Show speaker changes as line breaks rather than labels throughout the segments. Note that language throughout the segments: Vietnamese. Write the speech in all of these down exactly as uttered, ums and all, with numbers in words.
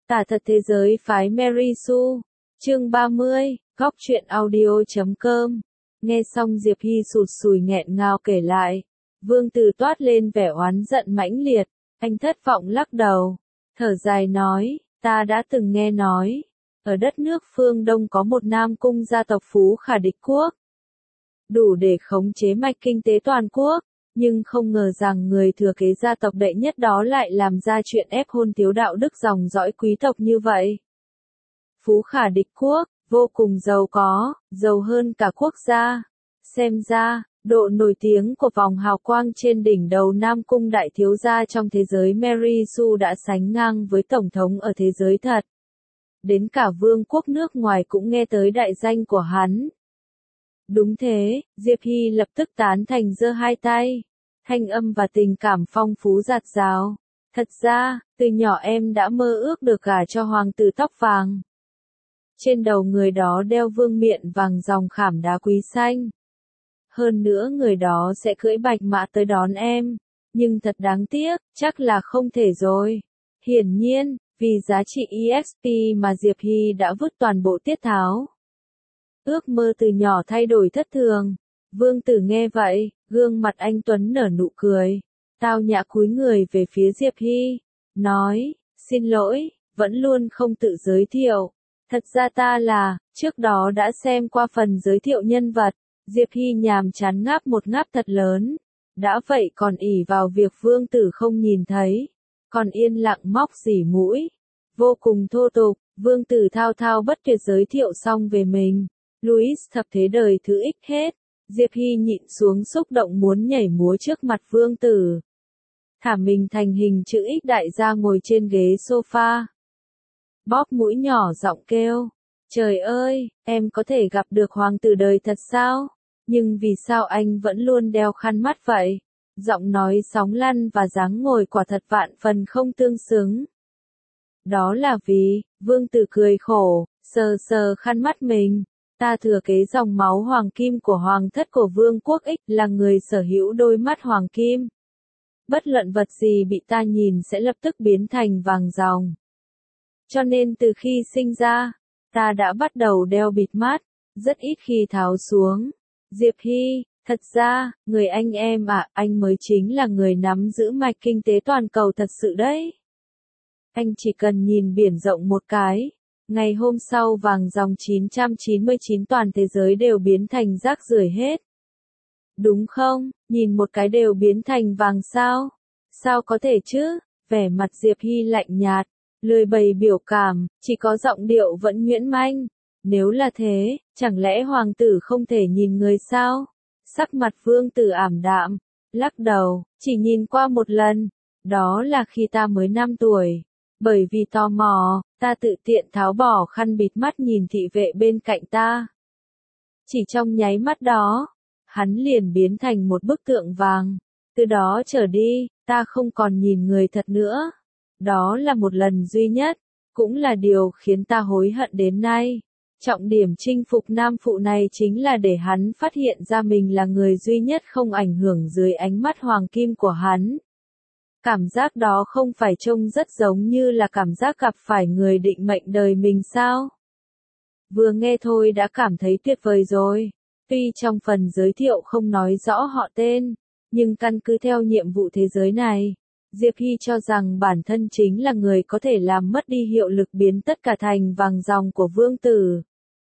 Tả thật thế giới phái Mary Sue. Chương ba mươi, góc truyện audio chấm com. Nghe xong Diệp Hy sụt sùi nghẹn ngào kể lại. Vương Tử toát lên vẻ oán giận mãnh liệt. Anh thất vọng lắc đầu. Thở dài nói, ta đã từng nghe nói. Ở đất nước phương Đông có một nam cung gia tộc phú khả địch quốc. Đủ để khống chế mạch kinh tế toàn quốc. Nhưng không ngờ rằng người thừa kế gia tộc đệ nhất đó lại làm ra chuyện ép hôn thiếu đạo đức dòng dõi quý tộc như vậy. Phú khả địch quốc, vô cùng giàu có, giàu hơn cả quốc gia. Xem ra, độ nổi tiếng của vòng hào quang trên đỉnh đầu Nam Cung đại thiếu gia trong thế giới Mary Sue đã sánh ngang với tổng thống ở thế giới thật. Đến cả vương quốc nước ngoài cũng nghe tới đại danh của hắn. Đúng thế, Diệp Hy lập tức tán thành giơ hai tay. Thanh âm và tình cảm phong phú dạt dào. Thật ra, từ nhỏ em đã mơ ước được gả cho hoàng tử tóc vàng. Trên đầu người đó đeo vương miện vàng dòng khảm đá quý xanh. Hơn nữa người đó sẽ cưỡi bạch mã tới đón em. Nhưng thật đáng tiếc, chắc là không thể rồi. Hiển nhiên, vì giá trị e ích pê mà Diệp Hy đã vứt toàn bộ tiết tháo. Ước mơ từ nhỏ thay đổi thất thường. Vương Tử nghe vậy, gương mặt anh tuấn nở nụ cười. Tao nhã cúi người về phía Diệp Hy. Nói, xin lỗi, vẫn luôn không tự giới thiệu. Thật ra ta là, trước đó đã xem qua phần giới thiệu nhân vật. Diệp Hy nhàm chán ngáp một ngáp thật lớn. Đã vậy còn ỷ vào việc Vương Tử không nhìn thấy. Còn yên lặng móc xỉ mũi. Vô cùng thô tục, Vương Tử thao thao bất tuyệt giới thiệu xong về mình. Louis thập thế đời thứ ích hết. Diệp Hy nhịn xuống xúc động muốn nhảy múa trước mặt Vương Tử. Thả mình thành hình chữ X đại gia ngồi trên ghế sofa. Bóp mũi nhỏ giọng kêu. Trời ơi, em có thể gặp được hoàng tử đời thật sao? Nhưng vì sao anh vẫn luôn đeo khăn mắt vậy? Giọng nói sóng lăn và dáng ngồi quả thật vạn phần không tương xứng. Đó là vì, Vương Tử cười khổ, sờ sờ khăn mắt mình. Ta thừa kế dòng máu hoàng kim của hoàng thất của vương quốc X, là người sở hữu đôi mắt hoàng kim. Bất luận vật gì bị ta nhìn sẽ lập tức biến thành vàng ròng. Cho nên từ khi sinh ra, ta đã bắt đầu đeo bịt mắt, rất ít khi tháo xuống. Diệp Hy, thật ra, người anh em ạ, à, anh mới chính là người nắm giữ mạch kinh tế toàn cầu thật sự đấy. Anh chỉ cần nhìn biển rộng một cái. Ngày hôm sau vàng dòng chín trăm chín mươi chín toàn thế giới đều biến thành rác rưởi hết. Đúng không, nhìn một cái đều biến thành vàng sao? Sao có thể chứ? Vẻ mặt Diệp Hy lạnh nhạt, lười bày biểu cảm, chỉ có giọng điệu vẫn nhuyễn manh. Nếu là thế, chẳng lẽ hoàng tử không thể nhìn người sao? Sắc mặt Vương Tử ảm đạm, lắc đầu, chỉ nhìn qua một lần. Đó là khi ta mới năm tuổi. Bởi vì tò mò, ta tự tiện tháo bỏ khăn bịt mắt nhìn thị vệ bên cạnh ta. Chỉ trong nháy mắt đó, hắn liền biến thành một bức tượng vàng. Từ đó trở đi, ta không còn nhìn người thật nữa. Đó là một lần duy nhất, cũng là điều khiến ta hối hận đến nay. Trọng điểm chinh phục nam phụ này chính là để hắn phát hiện ra mình là người duy nhất không ảnh hưởng dưới ánh mắt hoàng kim của hắn. Cảm giác đó không phải trông rất giống như là cảm giác gặp phải người định mệnh đời mình sao? Vừa nghe thôi đã cảm thấy tuyệt vời rồi. Tuy trong phần giới thiệu không nói rõ họ tên, nhưng căn cứ theo nhiệm vụ thế giới này, Diệp Hy cho rằng bản thân chính là người có thể làm mất đi hiệu lực biến tất cả thành vàng ròng của Vương Tử.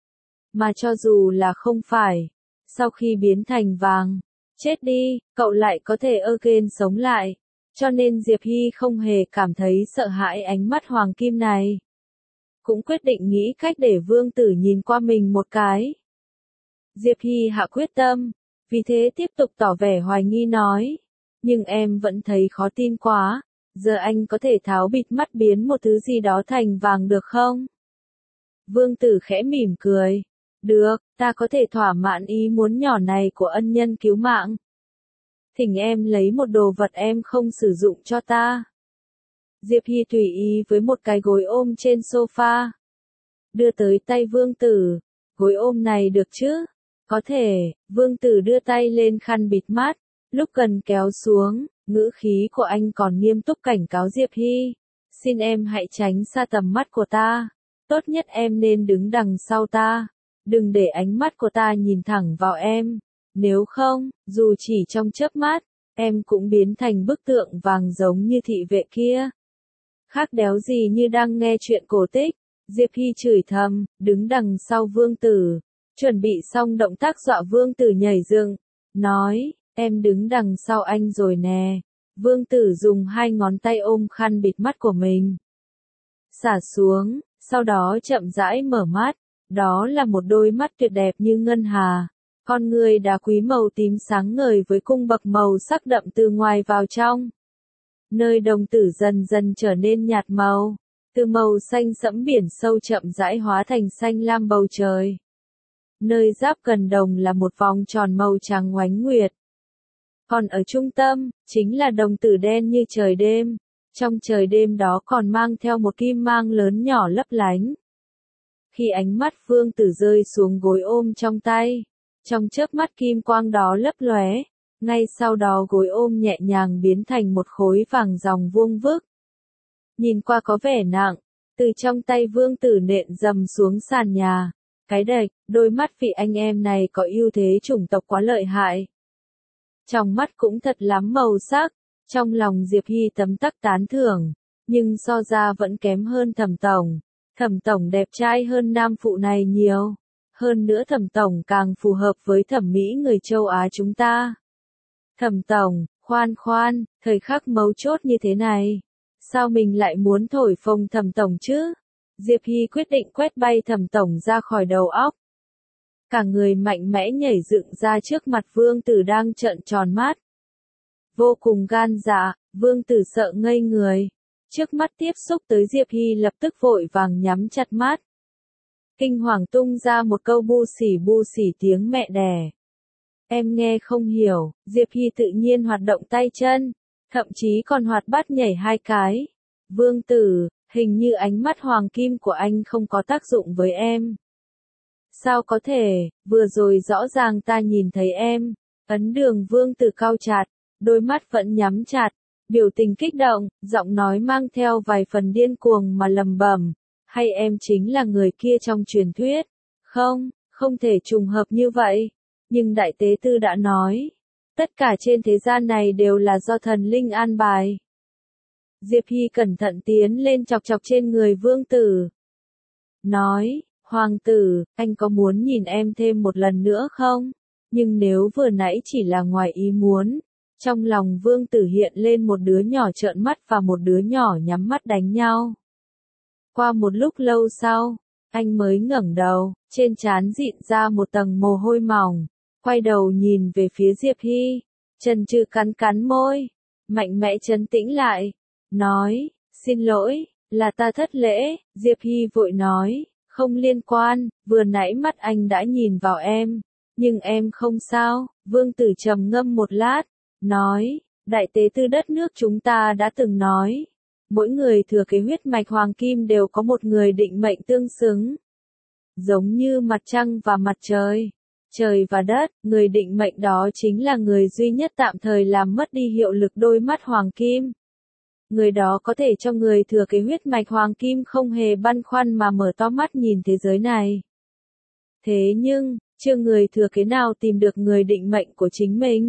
Mà cho dù là không phải, sau khi biến thành vàng, chết đi, cậu lại có thể again sống lại. Cho nên Diệp Hy không hề cảm thấy sợ hãi ánh mắt hoàng kim này. Cũng quyết định nghĩ cách để Vương Tử nhìn qua mình một cái. Diệp Hy hạ quyết tâm, vì thế tiếp tục tỏ vẻ hoài nghi nói. Nhưng em vẫn thấy khó tin quá, giờ anh có thể tháo bịt mắt biến một thứ gì đó thành vàng được không? Vương Tử khẽ mỉm cười. Được, ta có thể thỏa mãn ý muốn nhỏ này của ân nhân cứu mạng. Thỉnh em lấy một đồ vật em không sử dụng cho ta. Diệp Hy tùy ý với một cái gối ôm trên sofa. Đưa tới tay Vương Tử. Gối ôm này được chứ? Có thể. Vương Tử đưa tay lên khăn bịt mắt. Lúc cần kéo xuống, ngữ khí của anh còn nghiêm túc cảnh cáo Diệp Hy. xin em hãy tránh xa tầm mắt của ta. Tốt nhất em nên đứng đằng sau ta. Đừng để ánh mắt của ta nhìn thẳng vào em. Nếu không, dù chỉ trong chớp mắt, em cũng biến thành bức tượng vàng giống như thị vệ kia. Khác đéo gì như đang nghe chuyện cổ tích. Diệp Hy chửi thầm, đứng đằng sau Vương Tử. Chuẩn bị xong động tác dọa Vương Tử nhảy dựng. Nói, em đứng đằng sau anh rồi nè. Vương Tử dùng hai ngón tay ôm khăn bịt mắt của mình. Xả xuống, sau đó chậm rãi mở mắt. Đó là một đôi mắt tuyệt đẹp như ngân hà. Con người đá quý màu tím sáng ngời với cung bậc màu sắc đậm từ ngoài vào trong. Nơi đồng tử dần dần trở nên nhạt màu. Từ màu xanh sẫm biển sâu chậm rãi hóa thành xanh lam bầu trời. Nơi giáp gần đồng là một vòng tròn màu trắng oánh nguyệt. Còn ở trung tâm, chính là đồng tử đen như trời đêm. Trong trời đêm đó còn mang theo một kim mang lớn nhỏ lấp lánh. Khi ánh mắt Vương Tử rơi xuống gối ôm trong tay, trong chớp mắt kim quang đó lấp lóe, ngay sau đó gối ôm nhẹ nhàng biến thành một khối vàng ròng vuông vức. Nhìn qua có vẻ nặng, từ trong tay Vương Tử nện dầm xuống sàn nhà. Cái đệch, đôi mắt vị anh em này có ưu thế chủng tộc quá lợi hại. Trong mắt cũng thật lắm màu sắc, trong lòng Diệp Hy tấm tắc tán thưởng, nhưng so ra vẫn kém hơn Thẩm Tổng. Thẩm Tổng đẹp trai hơn nam phụ này nhiều. Hơn nữa Thẩm Tổng càng phù hợp với thẩm mỹ người châu Á chúng ta. Thẩm Tổng, khoan khoan, thời khắc mấu chốt như thế này. Sao mình lại muốn thổi phồng Thẩm Tổng chứ? Diệp Hy quyết định quét bay Thẩm Tổng ra khỏi đầu óc. Cả người mạnh mẽ nhảy dựng ra trước mặt Vương Tử đang trợn tròn mắt. Vô cùng gan dạ, Vương Tử sợ ngây người. Trước mắt tiếp xúc tới Diệp Hy lập tức vội vàng nhắm chặt mắt. Kinh hoàng tung ra một câu bu xỉ bu xỉ tiếng mẹ đẻ. Em nghe không hiểu, Diệp Hy tự nhiên hoạt động tay chân, thậm chí còn hoạt bát nhảy hai cái. Vương Tử, hình như ánh mắt hoàng kim của anh không có tác dụng với em. Sao có thể, vừa rồi rõ ràng ta nhìn thấy em. Ấn Đường Vương Tử cau chặt, đôi mắt vẫn nhắm chặt, biểu tình kích động, giọng nói mang theo vài phần điên cuồng mà lầm bầm. Hay em chính là người kia trong truyền thuyết? Không, không thể trùng hợp như vậy. Nhưng Đại Tế Tư đã nói, tất cả trên thế gian này đều là do thần linh an bài. Diệp Hy cẩn thận tiến lên chọc chọc trên người Vương Tử. Nói, Hoàng tử, anh có muốn nhìn em thêm một lần nữa không? Nhưng nếu vừa nãy chỉ là ngoài ý muốn. Trong lòng Vương Tử hiện lên một đứa nhỏ trợn mắt và một đứa nhỏ nhắm mắt đánh nhau. Qua một lúc lâu sau, anh mới ngẩng đầu, trên trán dịn ra một tầng mồ hôi mỏng, quay đầu nhìn về phía Diệp Hy, chần chừ cắn cắn môi, mạnh mẽ trấn tĩnh lại, nói, xin lỗi, là ta thất lễ. Diệp Hy vội nói, không liên quan, vừa nãy mắt anh đã nhìn vào em, nhưng em không sao. Vương Tử trầm ngâm một lát, nói, Đại Tế Tư đất nước chúng ta đã từng nói, mỗi người thừa kế huyết mạch hoàng kim đều có một người định mệnh tương xứng. Giống như mặt trăng và mặt trời, trời và đất, người định mệnh đó chính là người duy nhất tạm thời làm mất đi hiệu lực đôi mắt hoàng kim. Người đó có thể cho người thừa kế huyết mạch hoàng kim không hề băn khoăn mà mở to mắt nhìn thế giới này. Thế nhưng, chưa người thừa kế nào tìm được người định mệnh của chính mình.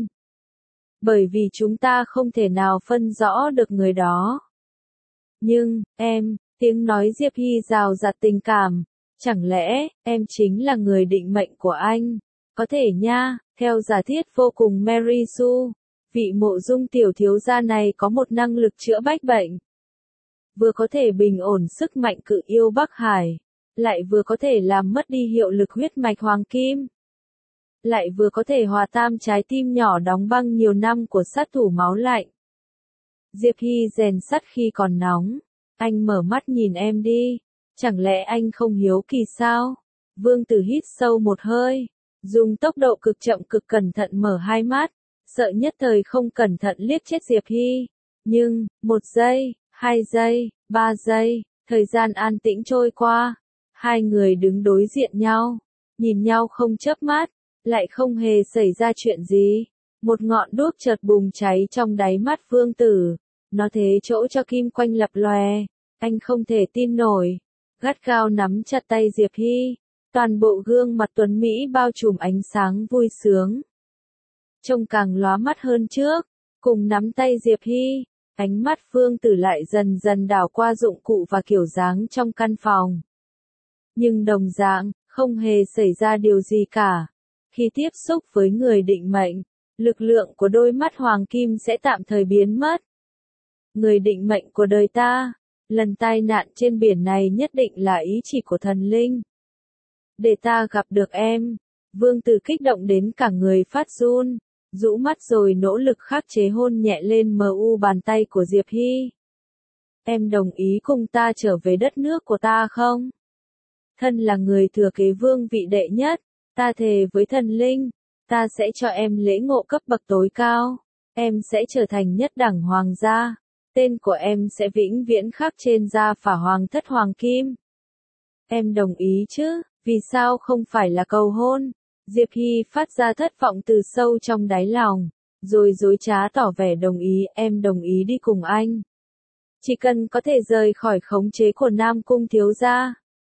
Bởi vì chúng ta không thể nào phân rõ được người đó. Nhưng, em, tiếng nói Diệp Hy rào rạt tình cảm, chẳng lẽ, em chính là người định mệnh của anh? Có thể nha, theo giả thiết vô cùng Mary Sue, vị Mộ Dung tiểu thiếu gia này có một năng lực chữa bách bệnh. Vừa có thể bình ổn sức mạnh cự yêu Bắc Hải, lại vừa có thể làm mất đi hiệu lực huyết mạch hoàng kim. Lại vừa có thể hòa tam trái tim nhỏ đóng băng nhiều năm của sát thủ máu lạnh. Diệp Hy rèn sắt khi còn nóng. Anh mở mắt nhìn em đi. Chẳng lẽ anh không hiếu kỳ sao? Vương Tử hít sâu một hơi. Dùng tốc độ cực chậm cực cẩn thận mở hai mắt. Sợ nhất thời không cẩn thận liếc chết Diệp Hy. Nhưng, một giây, hai giây, ba giây, thời gian an tĩnh trôi qua. Hai người đứng đối diện nhau. Nhìn nhau không chớp mắt. Lại không hề xảy ra chuyện gì. Một ngọn đuốc chợt bùng cháy trong đáy mắt Vương Tử. Nó thế chỗ cho kim quanh lập lòe. Anh không thể tin nổi, gắt gao nắm chặt tay Diệp Hy, toàn bộ gương mặt tuấn Mỹ bao trùm ánh sáng vui sướng. Trông càng lóa mắt hơn trước, cùng nắm tay Diệp Hy, ánh mắt Vương Tử lại dần dần đảo qua dụng cụ và kiểu dáng trong căn phòng. Nhưng đồng dạng, không hề xảy ra điều gì cả. Khi tiếp xúc với người định mệnh, lực lượng của đôi mắt hoàng kim sẽ tạm thời biến mất. Người định mệnh của đời ta, lần tai nạn trên biển này nhất định là ý chỉ của thần linh. Để ta gặp được em, Vương Tử kích động đến cả người phát run, rũ mắt rồi nỗ lực khắc chế hôn nhẹ lên mờ u bàn tay của Diệp Hy. Em đồng ý cùng ta trở về đất nước của ta không? Thân là người thừa kế vương vị đệ nhất, ta thề với thần linh, ta sẽ cho em lễ ngộ cấp bậc tối cao, em sẽ trở thành nhất đẳng hoàng gia, tên của em sẽ vĩnh viễn khắc trên da phả hoàng thất hoàng kim. Em đồng ý chứ, vì sao không phải là cầu hôn? Diệp Hy phát ra thất vọng từ sâu trong đáy lòng, rồi dối trá tỏ vẻ đồng ý, em đồng ý đi cùng anh. Chỉ cần có thể rời khỏi khống chế của Nam Cung thiếu gia.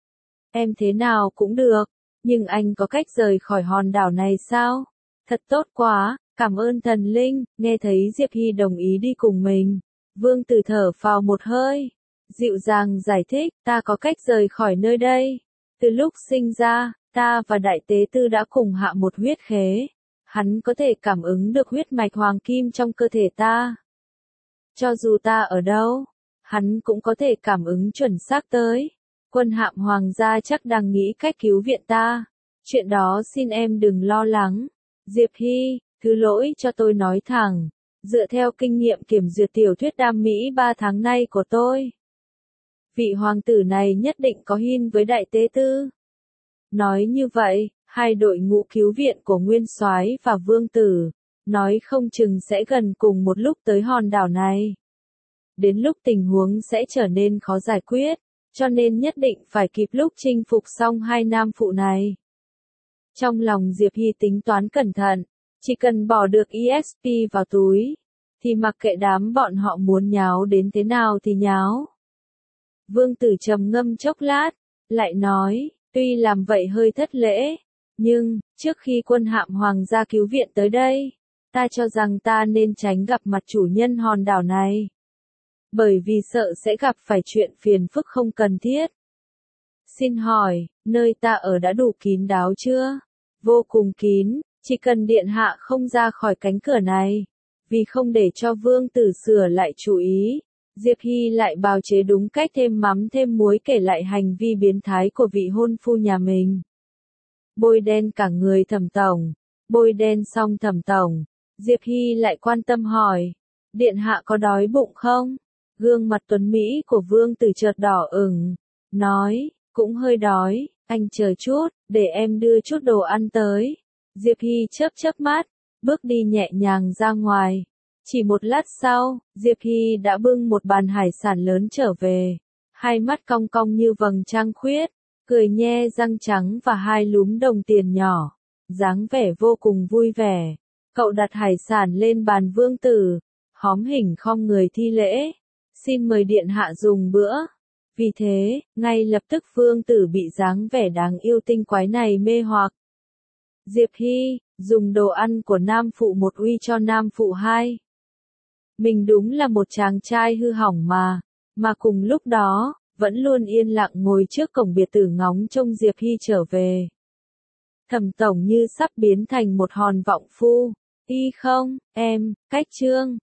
Em thế nào cũng được, nhưng anh có cách rời khỏi hòn đảo này sao? Thật tốt quá, cảm ơn thần linh. Nghe thấy Diệp Hy đồng ý đi cùng mình, Vương Tử thở phào một hơi, dịu dàng giải thích, ta có cách rời khỏi nơi đây. Từ lúc sinh ra, ta và đại tế tư đã cùng hạ một huyết khế, hắn có thể cảm ứng được huyết mạch hoàng kim trong cơ thể ta. Cho dù ta ở đâu, hắn cũng có thể cảm ứng chuẩn xác tới. Quân hạm hoàng gia chắc đang nghĩ cách cứu viện ta. Chuyện đó xin em đừng lo lắng. Diệp Hy, thứ lỗi cho tôi nói thẳng. Dựa theo kinh nghiệm kiểm duyệt tiểu thuyết đam mỹ ba tháng nay của tôi, vị hoàng tử này nhất định có hiên với đại tế tư. Nói như vậy, hai đội ngũ cứu viện của Nguyên Soái và Vương Tử, nói không chừng sẽ gần cùng một lúc tới hòn đảo này. Đến lúc tình huống sẽ trở nên khó giải quyết, cho nên nhất định phải kịp lúc chinh phục xong hai nam phụ này. Trong lòng Diệp Hy tính toán cẩn thận, chỉ cần bỏ được e ét pê vào túi, thì mặc kệ đám bọn họ muốn nháo đến thế nào thì nháo. Vương Tử trầm ngâm chốc lát, lại nói, tuy làm vậy hơi thất lễ, nhưng, trước khi quân hạm hoàng gia cứu viện tới đây, ta cho rằng ta nên tránh gặp mặt chủ nhân hòn đảo này. Bởi vì sợ sẽ gặp phải chuyện phiền phức không cần thiết. Xin hỏi, nơi ta ở đã đủ kín đáo chưa? Vô cùng kín, chỉ cần điện hạ không ra khỏi cánh cửa này. Vì không để cho Vương Tử sửa lại chú ý, Diệp Hy lại bào chế đúng cách thêm mắm thêm muối kể lại hành vi biến thái của vị hôn phu nhà mình. Bôi đen cả người Thẩm tổng, bôi đen xong Thẩm tổng, Diệp Hy lại quan tâm hỏi, điện hạ có đói bụng không? Gương mặt tuấn Mỹ của Vương Tử chợt đỏ ửng, nói, cũng hơi đói, anh chờ chút, để em đưa chút đồ ăn tới. Diệp Hy chớp chớp mắt, bước đi nhẹ nhàng ra ngoài. Chỉ một lát sau, Diệp Hy đã bưng một bàn hải sản lớn trở về, hai mắt cong cong như vầng trăng khuyết, cười nhe răng trắng và hai lúm đồng tiền nhỏ, dáng vẻ vô cùng vui vẻ. Cậu đặt hải sản lên bàn Vương Tử, hóm hỉnh khom người thi lễ, xin mời điện hạ dùng bữa. Vì thế, ngay lập tức Vương Tử bị dáng vẻ đáng yêu tinh quái này mê hoặc. Diệp Hy, dùng đồ ăn của nam phụ một uy cho nam phụ hai. Mình đúng là một chàng trai hư hỏng mà, mà cùng lúc đó, vẫn luôn yên lặng ngồi trước cổng biệt tử ngóng trông Diệp Hy trở về. Thẩm tổng như sắp biến thành một hòn vọng phu. Y không, em, cách chương.